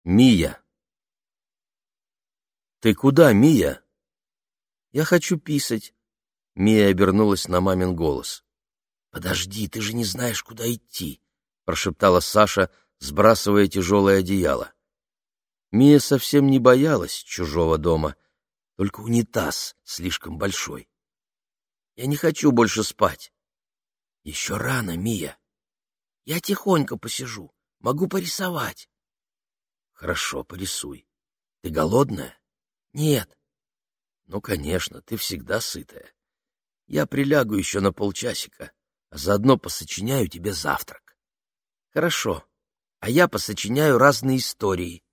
Мия. «Ты куда, Мия?» «Я хочу писать». Мия обернулась на мамин голос. «Подожди, ты же не знаешь, куда идти», — прошептала Саша, сбрасывая тяжелое одеяло. Мия совсем не боялась чужого дома, только унитаз слишком большой. «Я не хочу больше спать». «Еще рано, Мия. Я тихонько посижу, могу порисовать». «Хорошо, порисуй. Ты голодная?» «Нет». «Ну, конечно, ты всегда сытая. Я прилягу еще на полчасика, а заодно посочиняю тебе завтрак». «Хорошо, а я посочиняю разные истории».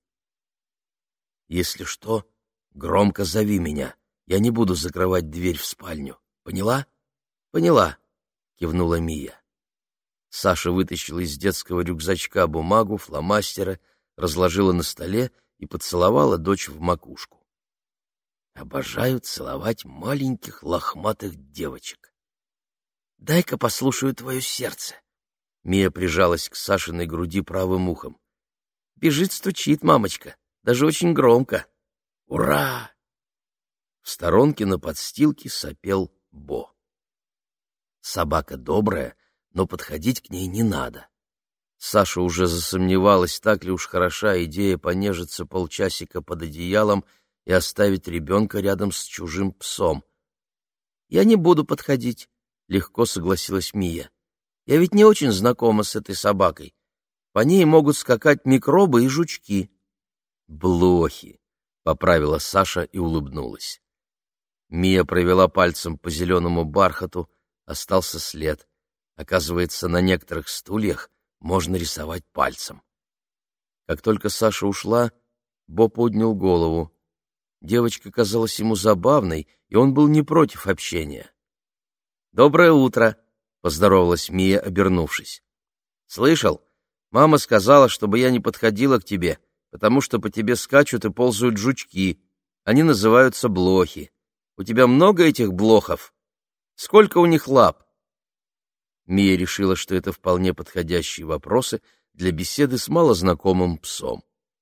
«Если что, громко зови меня. Я не буду закрывать дверь в спальню. Поняла?» «Поняла», — кивнула Мия. Саша вытащила из детского рюкзачка бумагу, фломастеры, разложила на столе и поцеловала дочь в макушку. «Обожаю целовать маленьких лохматых девочек». «Дай-ка послушаю твое сердце». Мия прижалась к Сашиной груди правым ухом. «Бежит-стучит, мамочка, даже очень громко. Ура!» В сторонке на подстилке сопел Бо. Собака добрая, но подходить к ней не надо. Саша уже засомневалась, так ли уж хороша идея понежиться полчасика под одеялом и оставить ребенка рядом с чужим псом. «Я не буду подходить», — легко согласилась Мия. «Я ведь не очень знакома с этой собакой. По ней могут скакать микробы и жучки». «Блохи», — поправила Саша и улыбнулась. Мия провела пальцем по зеленому бархату, остался след. Оказывается, на некоторых стульях можно рисовать пальцем. Как только Саша ушла, Бо поднял голову. Девочка казалась ему забавной, и он был не против общения. «Доброе утро», — поздоровалась Мия, обернувшись. «Слышал? Мама сказала, чтобы я не подходила к тебе, потому что по тебе скачут и ползают жучки. Они называются блохи. У тебя много этих блохов? Сколько у них лап?» Мия решила, что это вполне подходящие вопросы для беседы с малознакомым псом.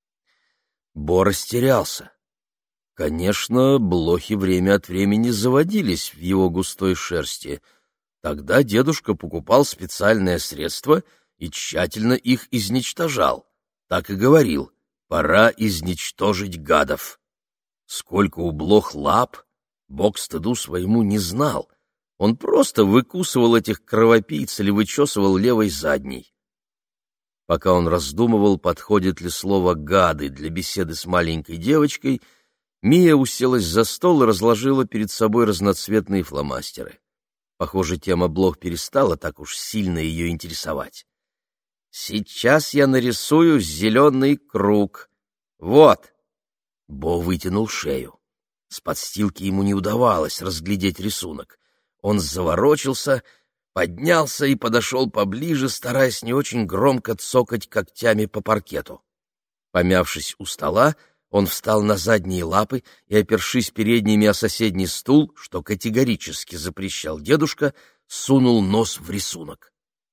Бо растерялся. Конечно, блохи время от времени заводились в его густой шерсти. Тогда дедушка покупал специальное средство и тщательно их изничтожал. Так и говорил: «Пора изничтожить гадов». Сколько у блох лап, Бо к стыду своему не знал. Он просто выкусывал этих кровопийц или вычесывал левой задней. Пока он раздумывал, подходит ли слово «гады» для беседы с маленькой девочкой, Мия уселась за стол и разложила перед собой разноцветные фломастеры. Похоже, тема блох перестала так уж сильно ее интересовать. «Сейчас я нарисую зеленый круг. Вот!» Бо вытянул шею. С подстилки ему не удавалось разглядеть рисунок. Он заворочился, поднялся и подошел поближе, стараясь не очень громко цокать когтями по паркету. Помявшись у стола, он встал на задние лапы и, опершись передними о соседний стул, что категорически запрещал дедушка, сунул нос в рисунок.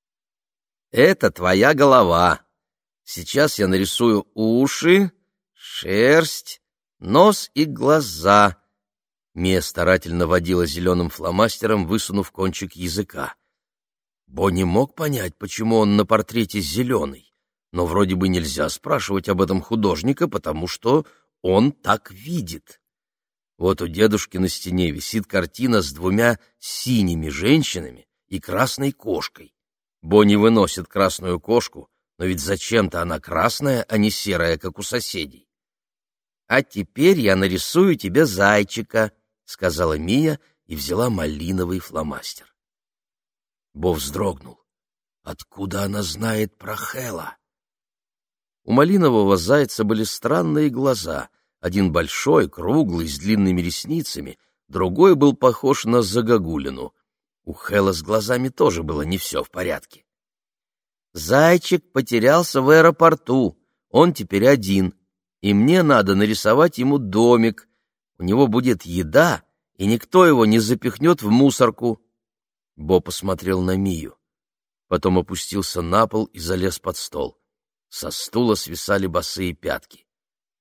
«Это твоя голова. Сейчас я нарисую уши, шерсть, нос и глаза». Мия старательно водила зеленым фломастером, высунув кончик языка. Бо не мог понять, почему он на портрете зеленый, но вроде бы нельзя спрашивать об этом художника, потому что он так видит. Вот у дедушки на стене висит картина с двумя синими женщинами и красной кошкой. Бо не выносит красную кошку, но ведь зачем-то она красная, а не серая, как у соседей. «А теперь я нарисую тебе зайчика», — сказала Мия и взяла малиновый фломастер. Бо вздрогнул. Откуда она знает про Хэла? У малинового зайца были странные глаза. Один большой, круглый, с длинными ресницами, другой был похож на загогулину. У Хэла с глазами тоже было не все в порядке. «Зайчик потерялся в аэропорту. Он теперь один. И мне надо нарисовать ему домик. У него будет еда, и никто его не запихнет в мусорку». Бо посмотрел на Мию. Потом опустился на пол и залез под стол. Со стула свисали босые пятки.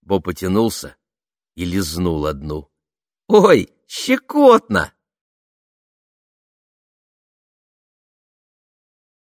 Бо потянулся и лизнул одну. «Ой, щекотно!»